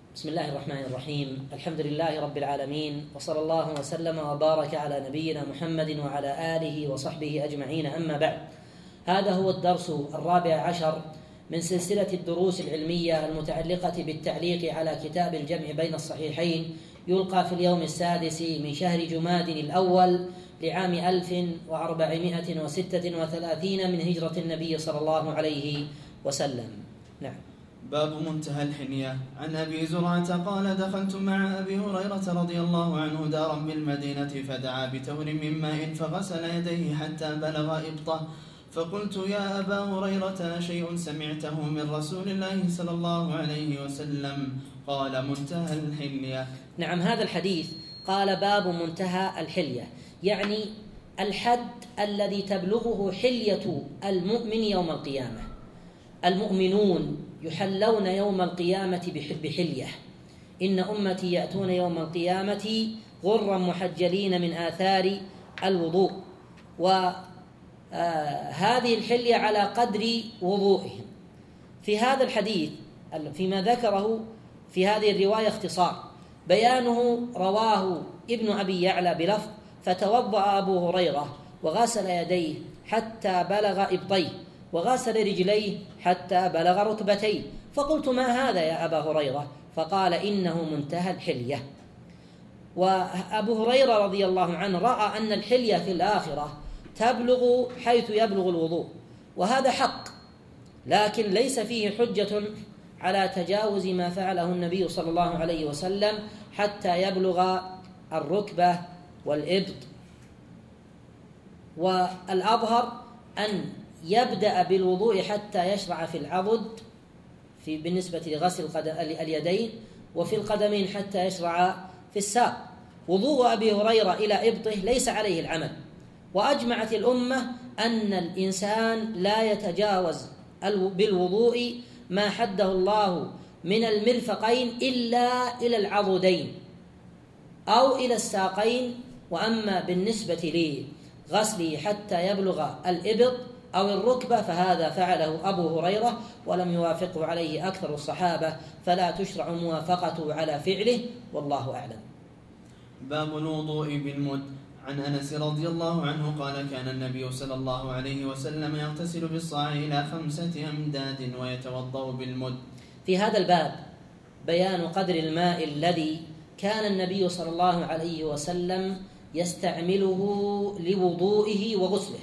بسم الله الرحمن الرحيم. الحمد لله رب العالمين، وصلى الله وسلم وبارك على نبينا محمد وعلى آله وصحبه أجمعين، أما بعد. هذا هو الدرس 14 من سلسلة الدروس العلمية المتعلقة بالتعليق على كتاب الجمع بين الصحيحين، يلقى في اليوم 6 من شهر جماد الأول لعام 1436 من هجرة النبي صلى الله عليه وسلم. نعم. باب منتهى الحنية. عن أبي زرعة قال: دخلت مع أبي هريرة رضي الله عنه دارا بالمدينة، فدعا بتور من ماء فغسل يديه حتى بلغ إبطه، فقلت: يا أبا هريرة، شيء سمعته من رسول الله صلى الله عليه وسلم؟ قال: منتهى الحلية. نعم، هذا الحديث قال باب منتهى الحلية، يعني الحد الذي تبلغه حلية المؤمن يوم القيامة. المؤمنون يحلون يوم القيامة بحلية. إن أمتي يأتون يوم القيامة غرا محجلين من آثار الوضوء، وهذه الحلية على قدر وضوئهم. في هذا الحديث فيما ذكره في هذه الرواية اختصار، بيانه رواه ابن أبي يعلى بلفظ: فتوضأ أبو هريرة وغسل يديه حتى بلغ إبطيه، وغسل رجليه حتى بلغ ركبتيه. فقلت: ما هذا يا أبا هريرة؟ فقال: إنه منتهى الحلية. وأبو هريرة رضي الله عنه رأى أن الحلية في الآخرة تبلغ حيث يبلغ الوضوء، وهذا حق، لكن ليس فيه حجة على تجاوز ما فعله النبي صلى الله عليه وسلم حتى يبلغ الركبة والإبط. والأظهر أن يبدأ بالوضوء حتى يشرع في العضد بالنسبة لغسل اليدين، وفي القدمين حتى يشرع في الساق. وضوء أبي هريرة إلى إبطه ليس عليه العمل، وأجمعت الأمة أن الإنسان لا يتجاوز بالوضوء ما حده الله من المرفقين إلا إلى العضدين أو إلى الساقين. وأما بالنسبة لغسله حتى يبلغ الإبط أو الركبة فهذا فعله أبو هريرة ولم يوافقه عليه أكثر الصحابة، فلا تشرع موافقته على فعله، والله أعلم. باب الوضوء بالمد. عن أنس رضي الله عنه قال: كان النبي صلى الله عليه وسلم يغتسل بالصاع إلى 5 أمداد ويتوضأ بالمد. في هذا الباب بيان قدر الماء الذي كان النبي صلى الله عليه وسلم يستعمله لوضوئه وغسله.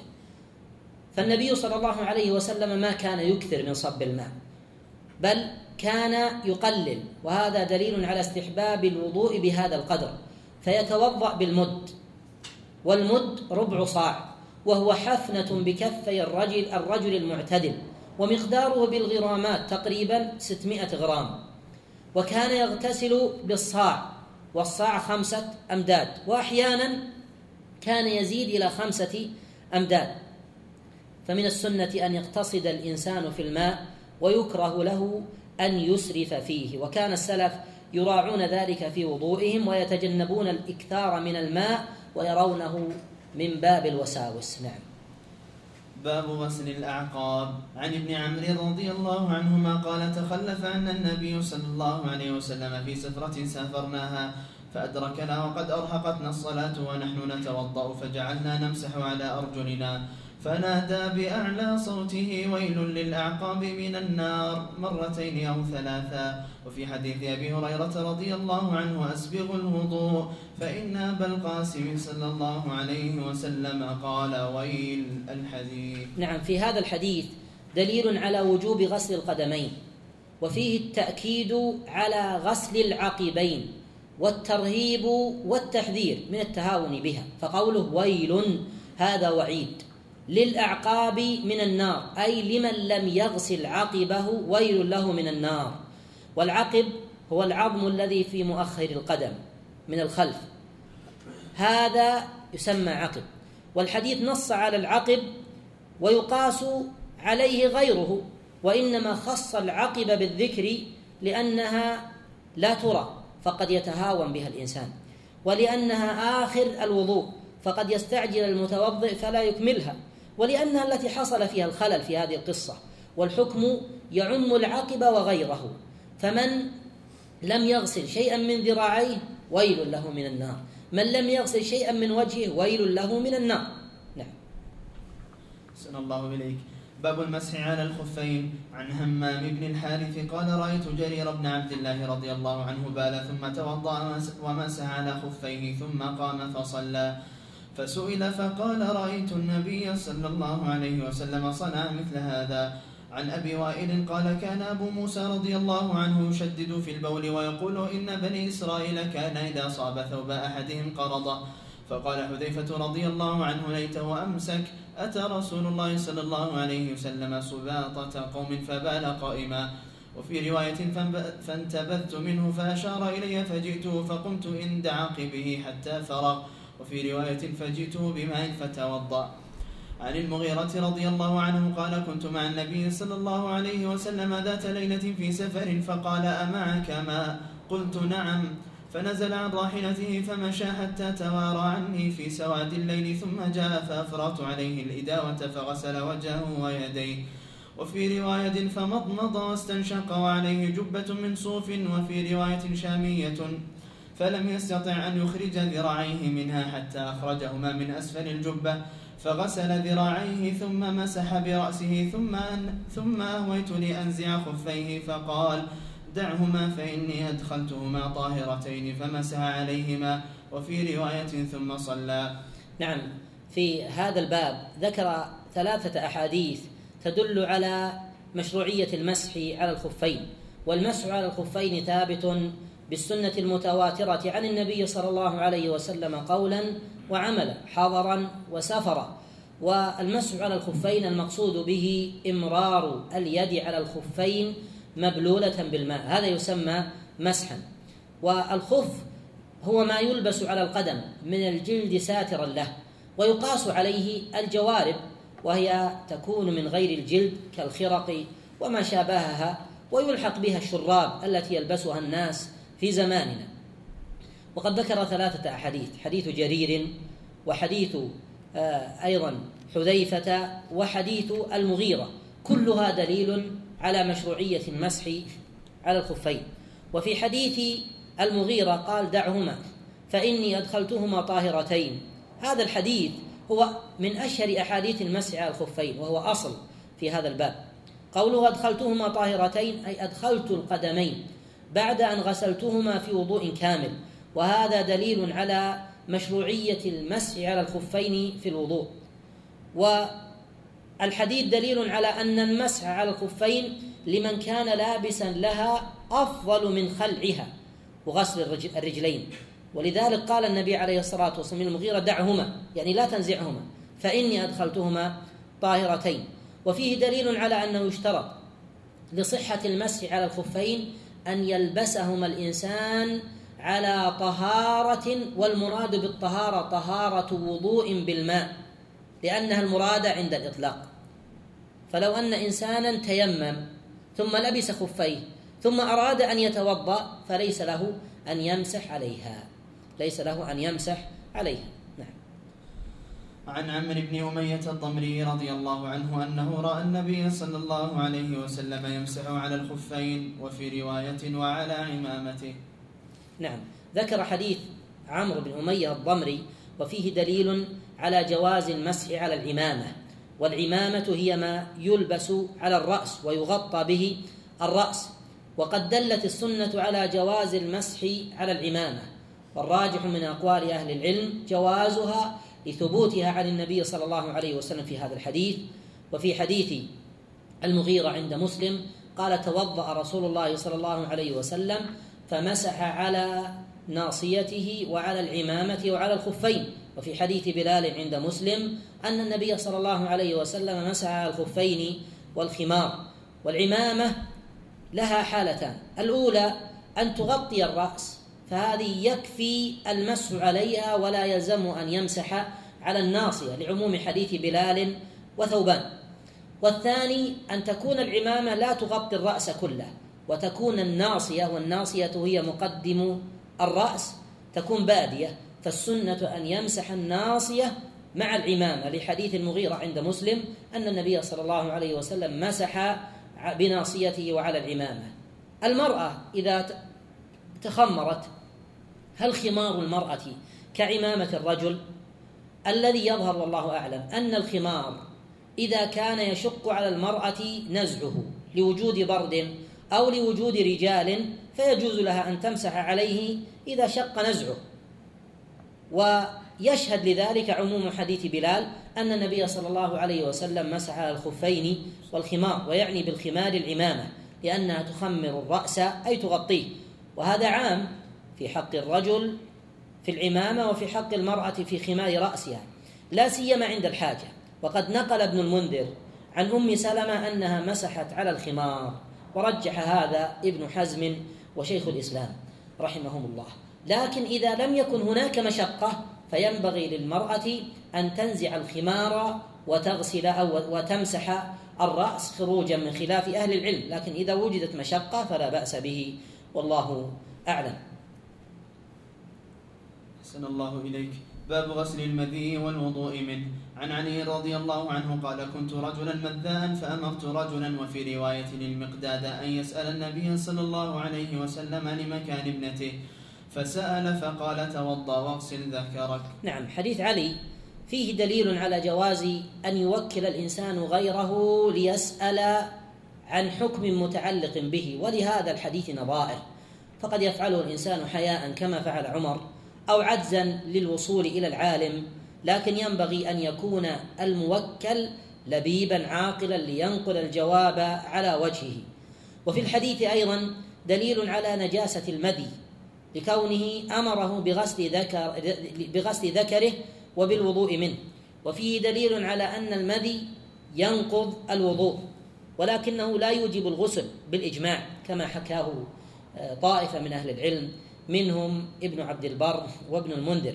فالنبي صلى الله عليه وسلم ما كان يكثر من صب الماء، بل كان يقلل، وهذا دليل على استحباب الوضوء بهذا القدر. فيتوضأ بالمد، والمد ربع صاع، وهو حفنة بكفي الرجل المعتدل، ومقداره بالغرامات تقريبا 600 غرام. وكان يغتسل بالصاع، والصاع 5 أمداد، وأحيانا كان يزيد إلى 5 أمداد. فمن السنة أن يقتصد الإنسان في الماء، ويكره له أن يسرف فيه، وكان السلف يراعون ذلك في وضوئهم ويتجنبون الإكثار من الماء ويرونه من باب الوساوس. نعم. باب غسل الأعقاب. عن ابن عمرو رضي الله عنهما قال: تخلف عنا النبي صلى الله عليه وسلم في سفرة سافرناها، فأدركنا وقد أرهقتنا الصلاة ونحن نتوضأ، فجعلنا نمسح على أرجلنا، فنادى بأعلى صوته: ويل للأعقاب من النار، 2 أو 3. وفي حديث أبي هريرة رضي الله عنه: أسبغ الوضوء فإن أبا القاسم صلى الله عليه وسلم قال: ويل. الحديث. نعم، في هذا الحديث دليل على وجوب غسل القدمين، وفيه التأكيد على غسل العقبين، والترهيب والتحذير من التهاون بها. فقوله ويل هذا وعيد للأعقاب من النار، أي لمن لم يغسل عقبه ويل له من النار. والعقب هو العظم الذي في مؤخر القدم من الخلف، هذا يسمى عقب. والحديث نص على العقب ويقاس عليه غيره، وإنما خص العقب بالذكر لأنها لا ترى فقد يتهاون بها الإنسان، ولأنها آخر الوضوء فقد يستعجل المتوضئ فلا يكملها، ولأنها التي حصل فيها الخلل في هذه القصة. والحكم يعم العقب وغيره، فمن لم يغسل شيئا من ذراعيه ويل له من النار، من لم يغسل شيئا من وجهه ويل له من النار. نعم. أحسن الله إليك. باب المسح على الخفين. عن همام بن الحارث قال رأيت جرير بن عبد الله رضي الله عنه بال ثم توضأ ومسح على خفيه ثم قام فصلى، فسئل فقال رأيت النبي صلى الله عليه وسلم صنع مثل هذا. عن أبي وائل قال كان أبو موسى رضي الله عنه يشدد في البول ويقول إن بني إسرائيل كان إذا صاب ثوب أحدهم قرضه، فقال حذيفة رضي الله عنه ليته أمسك، أتى رسول الله صلى الله عليه وسلم سباطة قوم فبال قائما. وفي رواية فانتبذت منه فأشار إلي فجئته فقمت عند عقبه حتى فرغ. وفي رواية فجئته بماء فتوضأ. عن المغيرة رضي الله عنه قال كنت مع النبي صلى الله عليه وسلم ذات ليلة في سفر فقال أمعك ماء؟ قلت نعم، فنزل عن راحلته فمشى حتى توارى عني في سواد الليل ثم جاء فأفرغت عليه الإداوة فغسل وجهه ويديه. وفي رواية فمضمض واستنشق وعليه جبة من صوف. وفي رواية شامية فلم يستطع أن يخرج ذراعيه منها حتى أخرجهما من أسفل الجبة فغسل ذراعيه ثم مسح برأسه ثم أهويت لأنزع خفيه فقال دعهما فإني أدخلتهما طاهرتين فمسح عليهما. وفي رواية ثم صلى. نعم. في هذا الباب ذكر 3 أحاديث تدل على مشروعية المسح على الخفين. والمسح على الخفين ثابت بالسنة المتواترة عن النبي صلى الله عليه وسلم قولا وعملا حضرا وسفرا. والمسح على الخفين المقصود به إمرار اليد على الخفين مبلولة بالماء، هذا يسمى مسحا. والخف هو ما يلبس على القدم من الجلد ساترا له، ويقاس عليه الجوارب وهي تكون من غير الجلد كالخرق وما شابهها، ويلحق بها الشراب التي يلبسها الناس في زماننا. وقد ذكر 3 أحاديث، حديث جرير وحديث أيضا حذيفة وحديث المغيرة، كلها دليل على مشروعية المسح على الخفين. وفي حديث المغيرة قال دعهما فإني أدخلتهما طاهرتين. هذا الحديث هو من أشهر أحاديث المسح على الخفين وهو أصل في هذا الباب. قوله أدخلتهما طاهرتين أي أدخلت القدمين بعد أن غسلتهما في وضوء كامل، وهذا دليل على مشروعية المسح على الخفين في الوضوء. والحديث دليل على أن المسح على الخفين لمن كان لابسا لها أفضل من خلعها وغسل الرجلين، ولذلك قال النبي عليه الصلاة والسلام للمغيرة دعهما، يعني لا تنزعهما، فإني أدخلتهما طاهرتين. وفيه دليل على أنه يشترط لصحة المسح على الخفين أن يلبسهما الإنسان على طهارة، والمراد بالطهارة طهارة وضوء بالماء، لأنها المراد عند الإطلاق. فلو أن إنسانا تيمم ثم لبس خفيه ثم أراد أن يتوضأ فليس له أن يمسح عليها، ليس له أن يمسح عليها. نعم. عن عمرو بن أمية الضمري رضي الله عنه أنه رأى النبي صلى الله عليه وسلم يمسح على الخفين، وفي رواية وعلى عمامته. نعم. ذكر حديث عمرو بن أمية الضمري وفيه دليل على جواز المسح على العمامة. والعمامة هي ما يلبس على الرأس ويغطى به الرأس، وقد دلت السنة على جواز المسح على العمامة، والراجح من أقوال أهل العلم جوازها لثبوتها عن النبي صلى الله عليه وسلم في هذا الحديث. وفي حديث المغيرة عند مسلم قال توضأ رسول الله صلى الله عليه وسلم فمسح على ناصيته وعلى العمامة وعلى الخفين. وفي حديث بلال عند مسلم أن النبي صلى الله عليه وسلم مسح على الخفين والخمار. والعمامة لها حالتان، الأولى أن تغطي الرأس، فهذه يكفي المسح عليها ولا يلزم أن يمسح على الناصية لعموم حديث بلال وثوبان. والثاني أن تكون العمامة لا تغطي الرأس كله، وتكون الناصية، والناصية هي مقدم الرأس، تكون بادية، فالسنة أن يمسح الناصية مع العمامة لحديث المغيرة عند مسلم أن النبي صلى الله عليه وسلم مسح بناصيته وعلى العمامة. المرأة إذا تخمرت: هل خمار المرأة كعمامة الرجل؟ الذي يظهر والله أعلم أن الخمار إذا كان يشق على المرأة نزعه لوجود برد أو لوجود رجال فيجوز لها أن تمسح عليه إذا شق نزعه. ويشهد لذلك عموم حديث بلال أن النبي صلى الله عليه وسلم مسح على الخفين والخمار، ويعني بالخمار العمامة لأنها تخمر الرأس أي تغطيه، وهذا عام في حق الرجل في العمامة وفي حق المرأة في خمار رأسها، لا سيما عند الحاجة. وقد نقل ابن المنذر عن أم سلمة أنها مسحت على الخمار، ورجح هذا ابن حزم وشيخ الإسلام رحمهم الله. لكن إذا لم يكن هناك مشقة فينبغي للمرأة أن تنزع الخمار وتغسل أو وتمسح الرأس خروجا من خلاف أهل العلم، لكن إذا وجدت مشقة فلا بأس به والله أعلم. أحسن الله إليك. باب غسل المذي والوضوء منه. عن علي رضي الله عنه قال: كنت رجلا مذاء فأمرت رجلا، وفي رواية للمقداد، أن يسأل النبي صلى الله عليه وسلم لمكان ابنته، فسأل فقال: توضأ واغسل ذكرك. نعم، حديث علي فيه دليل على جواز أن يوكل الإنسان غيره ليسأل عن حكم متعلق به، ولهذا الحديث نظائر، فقد يفعله الإنسان حياء كما فعل عمر أو عجزا للوصول إلى العالم، لكن ينبغي أن يكون الموكل لبيبا عاقلا لينقل الجواب على وجهه. وفي الحديث أيضا دليل على نجاسة المذي لكونه أمره بغسل ذكره وبالوضوء منه، وفيه دليل على أن المذي ينقض الوضوء ولكنه لا يوجب الغسل بالإجماع كما حكاه طائفة من أهل العلم منهم ابن عبد البر وابن المنذر.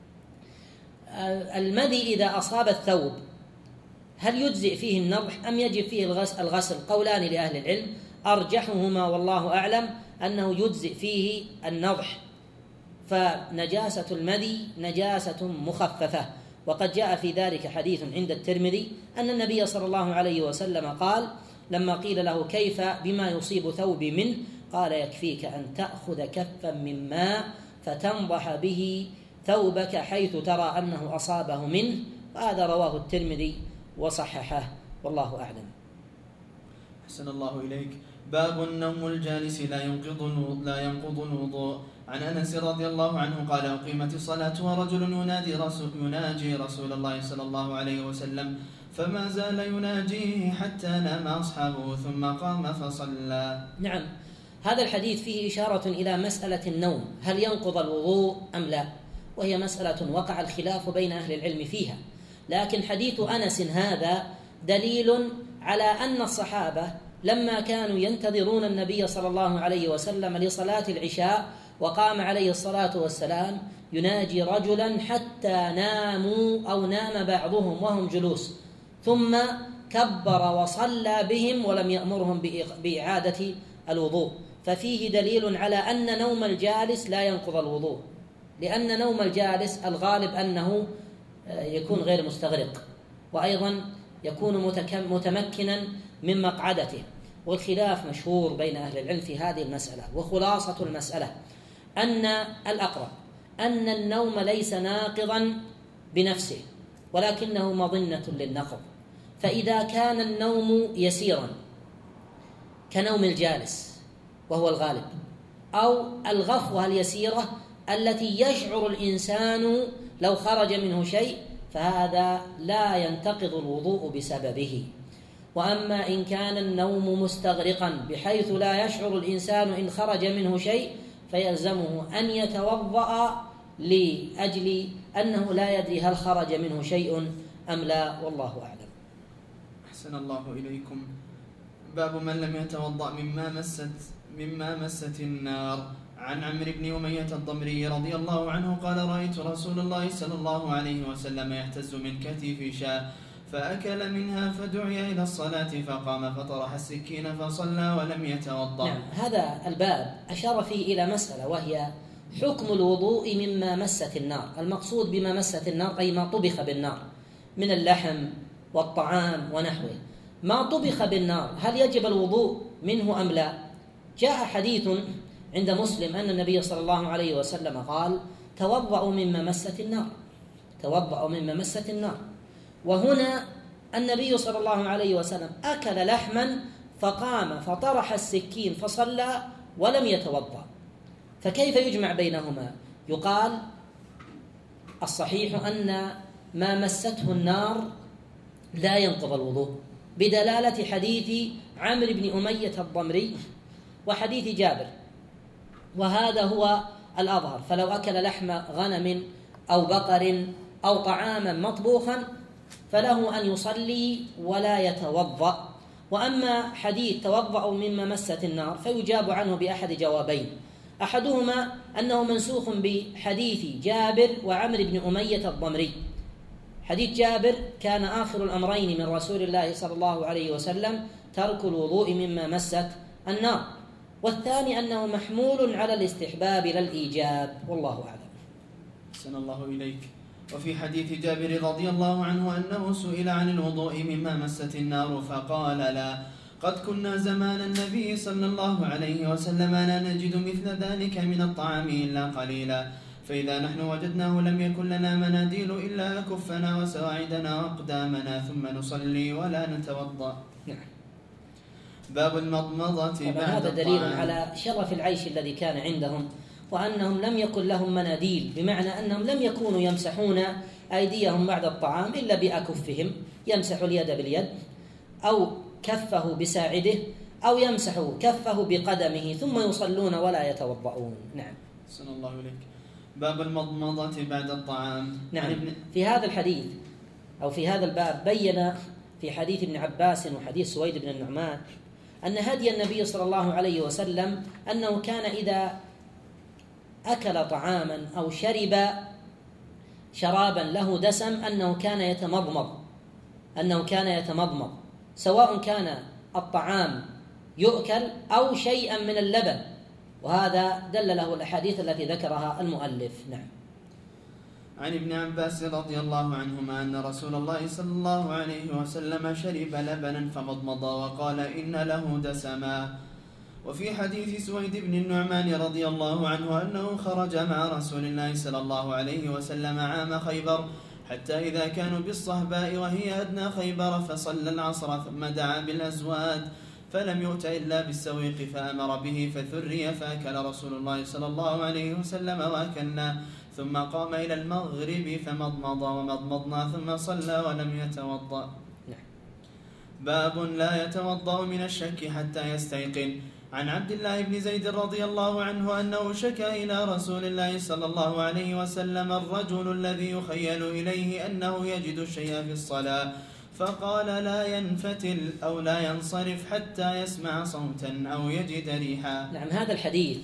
المذي إذا أصاب الثوب هل يجزئ فيه النضح أم يجب فيه الغسل؟ قولان لأهل العلم، أرجحهما والله أعلم أنه يجزئ فيه النضح، فنجاسة المذي نجاسة مخففة، وقد جاء في ذلك حديث عند الترمذي أن النبي صلى الله عليه وسلم قال لما قيل له: كيف بما يصيب ثوبي منه؟ قال: يكفيك أن تأخذ كفا من ماء فتنضح به ثوبك حيث ترى أنه أصابه منه. وهذا رواه الترمذي وصححه والله أعلم. أحسن الله إليك. باب النوم الجالس لا ينقض الوضوء. عن أنس رضي الله عنه قال: أقيمت الصلاة ورجل يناجي رسول الله صلى الله عليه وسلم، فما زال يناجيه حتى نام أصحابه ثم قام فصلى. نعم، هذا الحديث فيه إشارة إلى مسألة النوم، هل ينقض الوضوء أم لا؟ وهي مسألة وقع الخلاف بين أهل العلم فيها، لكن حديث أنس هذا دليل على أن الصحابة لما كانوا ينتظرون النبي صلى الله عليه وسلم لصلاة العشاء وقام عليه الصلاة والسلام يناجي رجلا حتى ناموا أو نام بعضهم وهم جلوس، ثم كبر وصلى بهم ولم يأمرهم بإعادة الوضوء، ففيه دليل على أن نوم الجالس لا ينقض الوضوء، لأن نوم الجالس الغالب أنه يكون غير مستغرق، وأيضا يكون متمكنا من مقعدته. والخلاف مشهور بين أهل العلم في هذه المسألة، وخلاصة المسألة أن الأقرب أن النوم ليس ناقضا بنفسه ولكنه مظنة للنقض، فإذا كان النوم يسيرا كنوم الجالس وهو الغالب، أو الغفوة اليسيرة التي يشعر الإنسان لو خرج منه شيء، فهذا لا ينتقض الوضوء بسببه. وأما إن كان النوم مستغرقا بحيث لا يشعر الإنسان إن خرج منه شيء فيلزمه أن يتوضأ لأجل أنه لا يدري هل خرج منه شيء أم لا، والله أعلم. أحسن الله إليكم. باب من لم يتوضأ مما مست النار. عن عمرو بن أمية الضمري رضي الله عنه قال: رأيت رسول الله صلى الله عليه وسلم يهتز من كتف شاة فأكل منها فدعي إلى الصلاة فقام فطرح السكين فصلى ولم يتوضأ. نعم، هذا الباب أشار فيه إلى مسألة وهي حكم الوضوء مما مست النار. المقصود بما مست النار أي ما طبخ بالنار من اللحم والطعام ونحوه. ما طبخ بالنار هل يجب الوضوء منه أم لا؟ جاء حديث عند مسلم أن النبي صلى الله عليه وسلم قال: توضأوا مما مست النار، توضأوا مما مست النار. وهنا النبي صلى الله عليه وسلم أكل لحما فقام فطرح السكين فصلى ولم يتوضأ، فكيف يجمع بينهما؟ يقال الصحيح أن ما مسته النار لا ينقض الوضوء، بدلالة حديث عمرو بن أمية الضمري وحديث جابر، وهذا هو الأظهر. فلو أكل لحم غنم أو بقر أو طعاما مطبوخا فله أن يصلي ولا يتوضأ. وأما حديث توضأوا مما مست النار فيجاب عنه بأحد جوابين: أحدهما أنه منسوخ بحديث جابر وعمرو بن أمية الضمري. حديث جابر كان آخر الأمرين من رسول الله صلى الله عليه وسلم ترك الوضوء مما مست النار، والثاني أنه محمول على الاستحباب لا الإيجاب، والله أعلم. أحسن الله إليك. وفي حديث جابر رضي الله عنه أنه سئل عن الوضوء مما مست النار فقال: لا، قد كنا زمان النبي صلى الله عليه وسلم لا نجد مثل ذلك من الطعام إلا قليلا، فإذا نحن وجدناه لم يكن لنا مناديل إلا أكفنا وسواعدنا وأقدامنا ثم نصلي ولا نتوضأ. باب المضمضة بعد هذا دليل على شرف العيش الذي كان عندهم، وأنهم لم يكن لهم مناديل، بمعنى أنهم لم يكونوا يمسحون أيديهم بعد الطعام إلا بأكفهم، يمسح اليد باليد أو كفه بساعده أو يمسح كفه بقدمه ثم يصلون ولا يتوضؤون. نعم. صلى الله عليك. باب المضمضة بعد الطعام. نعم. في هذا الحديث أو في هذا الباب بين في حديث ابن عباس وحديث سويد بن النعمان أن هدي النبي صلى الله عليه وسلم أنه كان إذا أكل طعاما أو شرب شرابا له دسم أنه كان يتمضمض سواء كان الطعام يؤكل أو شيئا من اللبن، وهذا دل له الأحاديث التي ذكرها المؤلف. نعم. عن ابن عباس رضي الله عنهما أن رسول الله صلى الله عليه وسلم شرب لبنا فمضمض وقال: إن له دسما. وفي حديث سويد بن النعمان رضي الله عنه أنه خرج مع رسول الله صلى الله عليه وسلم عام خيبر حتى إذا كانوا بالصهباء وهي أدنى خيبر فصلى العصر ثم دعا بالأزواد فلم يؤت إلا بالسويق فأمر به فثري فأكل رسول الله صلى الله عليه وسلم وأكلنا، ثم قام إلى المغرب فمضمض ومضمضنا ثم صلى ولم يتوضأ. باب لا يتوضأ من الشك حتى يستيقن. عن عبد الله بن زيد رضي الله عنه أنه شكى إلى رسول الله صلى الله عليه وسلم الرجل الذي يخيل إليه أنه يجد الشيء في الصلاة، فقال: لا ينفتل أو لا ينصرف حتى يسمع صوتا أو يجد ريحا. نعم. هذا الحديث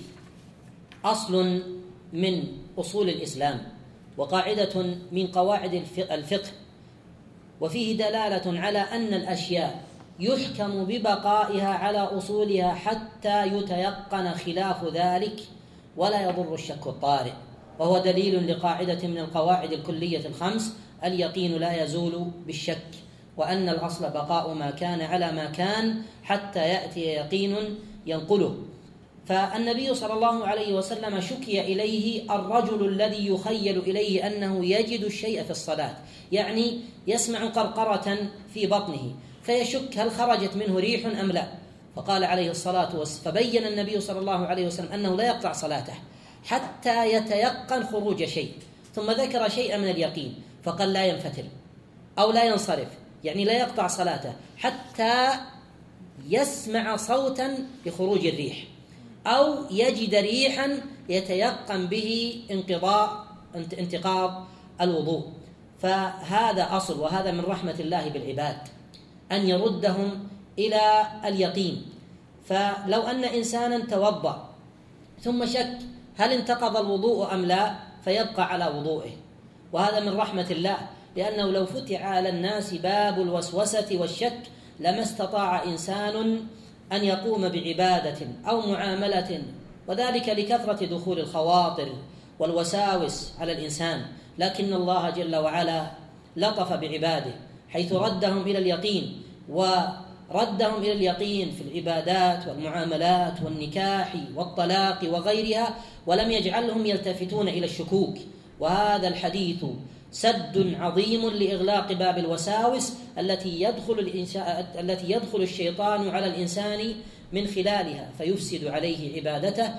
أصل من أصول الإسلام وقاعدة من قواعد الفقه، وفيه دلالة على أن الأشياء يحكم ببقائها على أصولها حتى يتيقن خلاف ذلك ولا يضر الشك الطارئ، وهو دليل لقاعدة من القواعد الكلية الخمس: اليقين لا يزول بالشك، وأن الأصل بقاء ما كان على ما كان حتى يأتي يقين ينقله. فالنبي صلى الله عليه وسلم شكي إليه الرجل الذي يخيل إليه أنه يجد الشيء في الصلاة، يعني يسمع قرقرة في بطنه فيشك هل خرجت منه ريح أم لا، فقال عليه الصلاة والسلام، فبين النبي صلى الله عليه وسلم أنه لا يقطع صلاته حتى يتيقن خروج شيء، ثم ذكر شيئا من اليقين فقال: لا ينفتل أو لا ينصرف، يعني لا يقطع صلاته حتى يسمع صوتا بخروج الريح أو يجد ريحا يتيقن به انتقاض الوضوء. فهذا أصل، وهذا من رحمة الله بالعباد أن يردهم إلى اليقين. فلو أن إنسانا توضأ ثم شك هل انتقض الوضوء أم لا فيبقى على وضوئه، وهذا من رحمة الله، لأنه لو فتح على الناس باب الوسوسة والشك لما استطاع إنسان أن يقوم بعبادة أو معاملة، وذلك لكثرة دخول الخواطر والوساوس على الإنسان. لكن الله جل وعلا لطف بعباده حيث ردهم إلى اليقين ردهم إلى اليقين في العبادات والمعاملات والنكاح والطلاق وغيرها، ولم يجعلهم يلتفتون إلى الشكوك. وهذا الحديث سد عظيم لإغلاق باب الوساوس التي يدخل الشيطان على الإنسان من خلالها، فيفسد عليه عبادته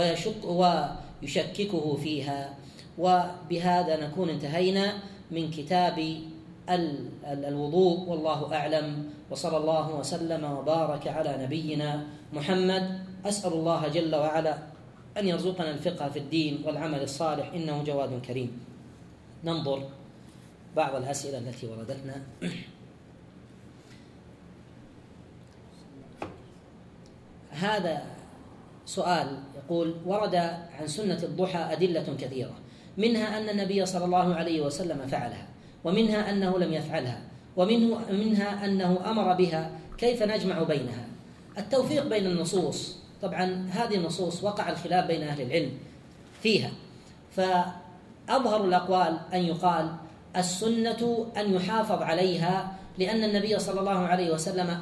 ويشككه فيها. وبهذا نكون انتهينا من كتاب الوضوء، والله أعلم، وصلى الله وسلم وبارك على نبينا محمد. أسأل الله جل وعلا أن يرزقنا الفقه في الدين والعمل الصالح، إنه جواد كريم. ننظر بعض الأسئلة التي وردتنا. هذا سؤال يقول: ورد عن سنة الضحى أدلة كثيرة، منها أن النبي صلى الله عليه وسلم فعلها، ومنها أنه لم يفعلها، ومنها أنه أمر بها، كيف نجمع بينها؟ التوفيق بين النصوص، طبعا هذه النصوص وقع الخلاف بين أهل العلم فيها، فأظهر الأقوال أن يقال السنة أن يحافظ عليها، لأن النبي صلى الله عليه وسلم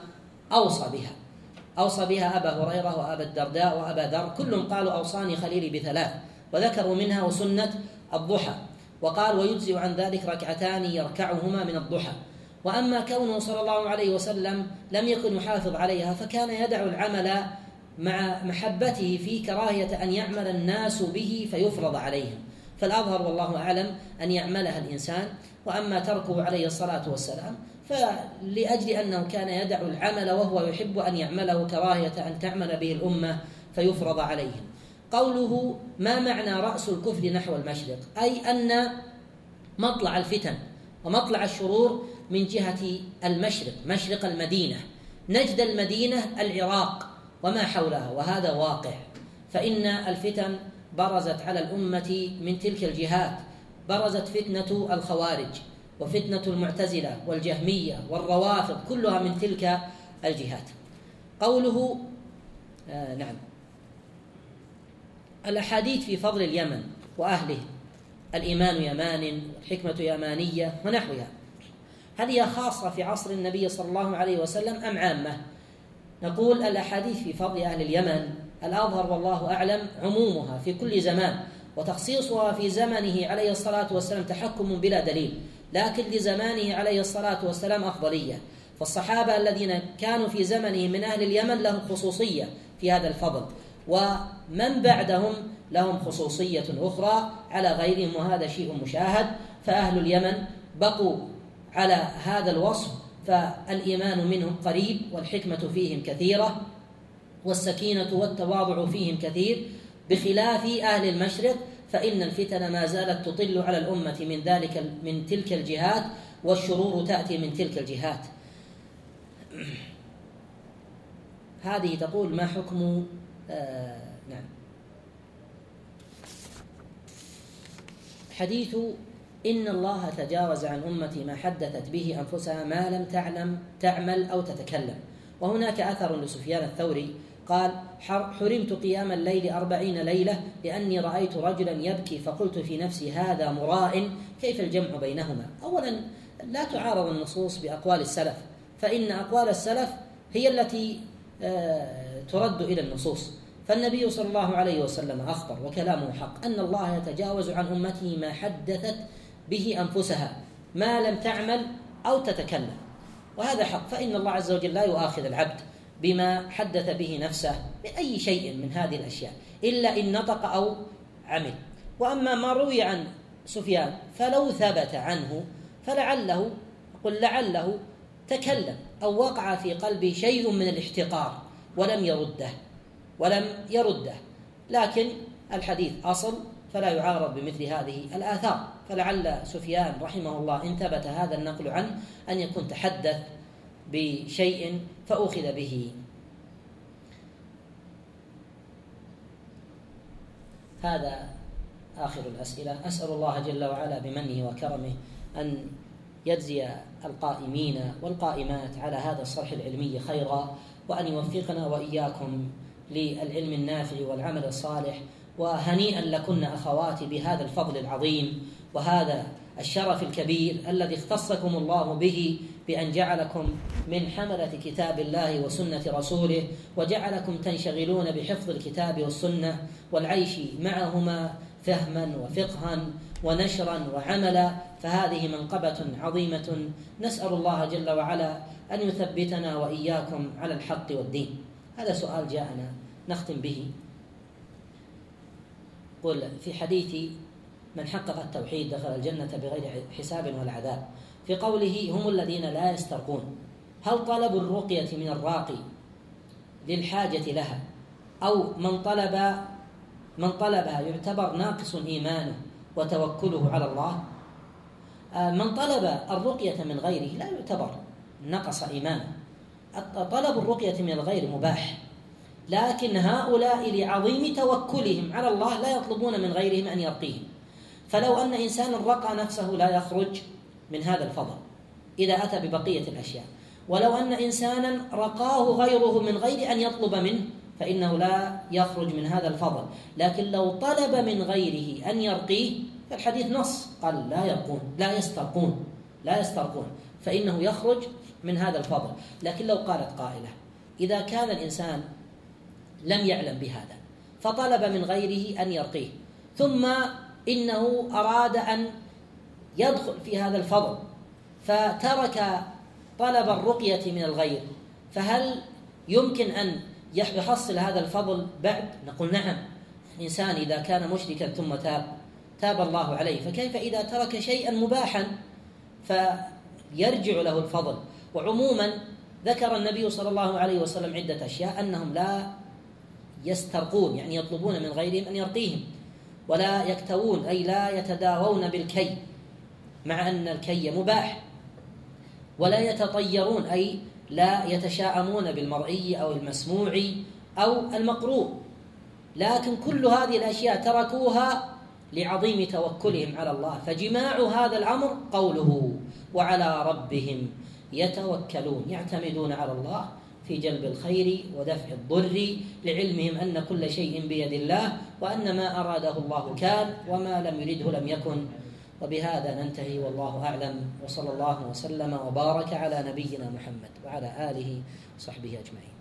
أوصى بها أبا هريرة وأبا الدرداء وأبا ذر، كلهم قالوا أوصاني خليلي بثلاث، وذكروا منها وسنة الضحى، وقال ويجزئ عن ذلك ركعتان يركعهما من الضحى. وأما كونه صلى الله عليه وسلم لم يكن يحافظ عليها، فكان يدع العمل مع محبته في كراهية أن يعمل الناس به فيفرض عليهم، فالأظهر والله أعلم أن يعملها الإنسان. وأما تركه عليه الصلاة والسلام فلأجل أنه كان يدع العمل وهو يحب أن يعمله كراهية أن تعمل به الأمة فيفرض عليهم. قوله ما معنى رأس الكفر نحو المشرق، أي أن مطلع الفتن ومطلع الشرور من جهة المشرق، مشرق المدينة، نجد المدينة العراق وما حولها، وهذا واقع، فإن الفتن برزت على الأمة من تلك الجهات، برزت فتنة الخوارج وفتنة المعتزلة والجهمية والروافض، كلها من تلك الجهات. قوله نعم، الأحاديث في فضل اليمن وأهله، الإيمان يمان والحكمة يمانية ونحوها، هل هي خاصة في عصر النبي صلى الله عليه وسلم أم عامة؟ نقول الأحاديث في فضل أهل اليمن الأظهر والله أعلم عمومها في كل زمان، وتخصيصها في زمنه عليه الصلاة والسلام تحكم بلا دليل، لكن لزمانه عليه الصلاة والسلام أفضلية، فالصحابة الذين كانوا في زمنه من أهل اليمن لهم خصوصية في هذا الفضل، ومن بعدهم لهم خصوصية أخرى على غيرهم، وهذا شيء مشاهد. فأهل اليمن بقوا على هذا الوصف، فالإيمان منهم قريب، والحكمة فيهم كثيرة، والسكينة والتواضع فيهم كثير، بخلاف أهل المشرق فإن الفتن ما زالت تطل على الأمة من تلك الجهات، والشرور تأتي من تلك الجهات. هذه تقول ما حكم نعم حديث إن الله تجاوز عن أمتي ما حدثت به أنفسها ما لم تعمل أو تتكلم. وهناك أثر لسفيان الثوري قال حرمت قيام الليل 40 ليلة لأني رأيت رجلا يبكي فقلت في نفسي هذا مراء، كيف الجمع بينهما؟ أولا لا تعارض النصوص بأقوال السلف، فإن أقوال السلف هي التي ترد إلى النصوص، فالنبي صلى الله عليه وسلم أخبر وكلامه حق أن الله يتجاوز عن أمته ما حدثت به أنفسها ما لم تعمل أو تتكلم، وهذا حق، فإن الله عز وجل لا يؤاخذ العبد بما حدث به نفسه بأي شيء من هذه الأشياء إلا إن نطق أو عمل. وأما ما روي عن سفيان فلو ثبت عنه لعله تكلم أو وقع في قلبه شيء من الاحتقار ولم يرده، لكن الحديث أصل فلا يعارض بمثل هذه الآثار، فلعل سفيان رحمه الله إن ثبت هذا النقل عنه أن يكون تحدث بشيء فأخذ به. هذا آخر الأسئلة. أسأل الله جل وعلا بمنه وكرمه أن يجزي القائمين والقائمات على هذا الصرح العلمي خيرا، وأن يوفقنا وإياكم للعلم النافع والعمل الصالح. وهنيئا لكن أخواتي بهذا الفضل العظيم وهذا الشرف الكبير الذي اختصكم الله به بأن جعلكم من حملة كتاب الله وسنة رسوله، وجعلكم تنشغلون بحفظ الكتاب والسنة والعيش معهما فهما وفقها ونشرا وعملا، فهذه منقبة عظيمة. نسأل الله جل وعلا أن يثبتنا وإياكم على الحق والدين. هذا سؤال جاءنا نختم به. قل في حديث من حقق التوحيد دخل الجنة بغير حساب ولا عذاب، في قوله هم الذين لا يسترقون، هل طلب الرقية من الراقي للحاجة لها، أو من طلبها يعتبر ناقص إيمانه وتوكله على الله؟ من طلب الرقية من غيره لا يعتبر نقص إيمانه. طلب الرقية من الغير مباح، لكن هؤلاء لعظيم توكلهم على الله لا يطلبون من غيرهم أن يرقيهم. فلو أن إنسانا رقى نفسه لا يخرج من هذا الفضل إذا أتى ببقية الأشياء، ولو أن إنسانا رقاه غيره من غير أن يطلب منه فإنه لا يخرج من هذا الفضل. لكن لو طلب من غيره أن يرقيه فالحديث نص قال لا يسترقون فإنه يخرج من هذا الفضل. لكن لو قالت قائلة إذا كان الإنسان لم يعلم بهذا فطلب من غيره أن يرقيه، ثم إنه أراد أن يدخل في هذا الفضل فترك طلب الرقية من الغير، فهل يمكن أن يحصل هذا الفضل بعد؟ نقول نعم. الإنسان إذا كان مشركا ثم تاب الله عليه، فكيف إذا ترك شيئا مباحا فيرجع له الفضل؟ وعموما ذكر النبي صلى الله عليه وسلم عدة أشياء أنهم لا يسترقون، يعني يطلبون من غيرهم أن يرقيهم، ولا يكتوون أي لا يتداوون بالكي مع أن الكي مباح، ولا يتطيرون أي لا يتشاءمون بالمرئي أو المسموع أو المقروء. لكن كل هذه الأشياء تركوها لعظيم توكلهم على الله. فجماع هذا الأمر قوله وعلى ربهم يتوكلون، يعتمدون على الله في جلب الخير ودفع الضر، لعلمهم أن كل شيء بيد الله، وأن ما أراده الله كان وما لم يرده لم يكن. وبهذا ننتهي والله أعلم، وصلى الله وسلم وبارك على نبينا محمد وعلى آله وصحبه أجمعين.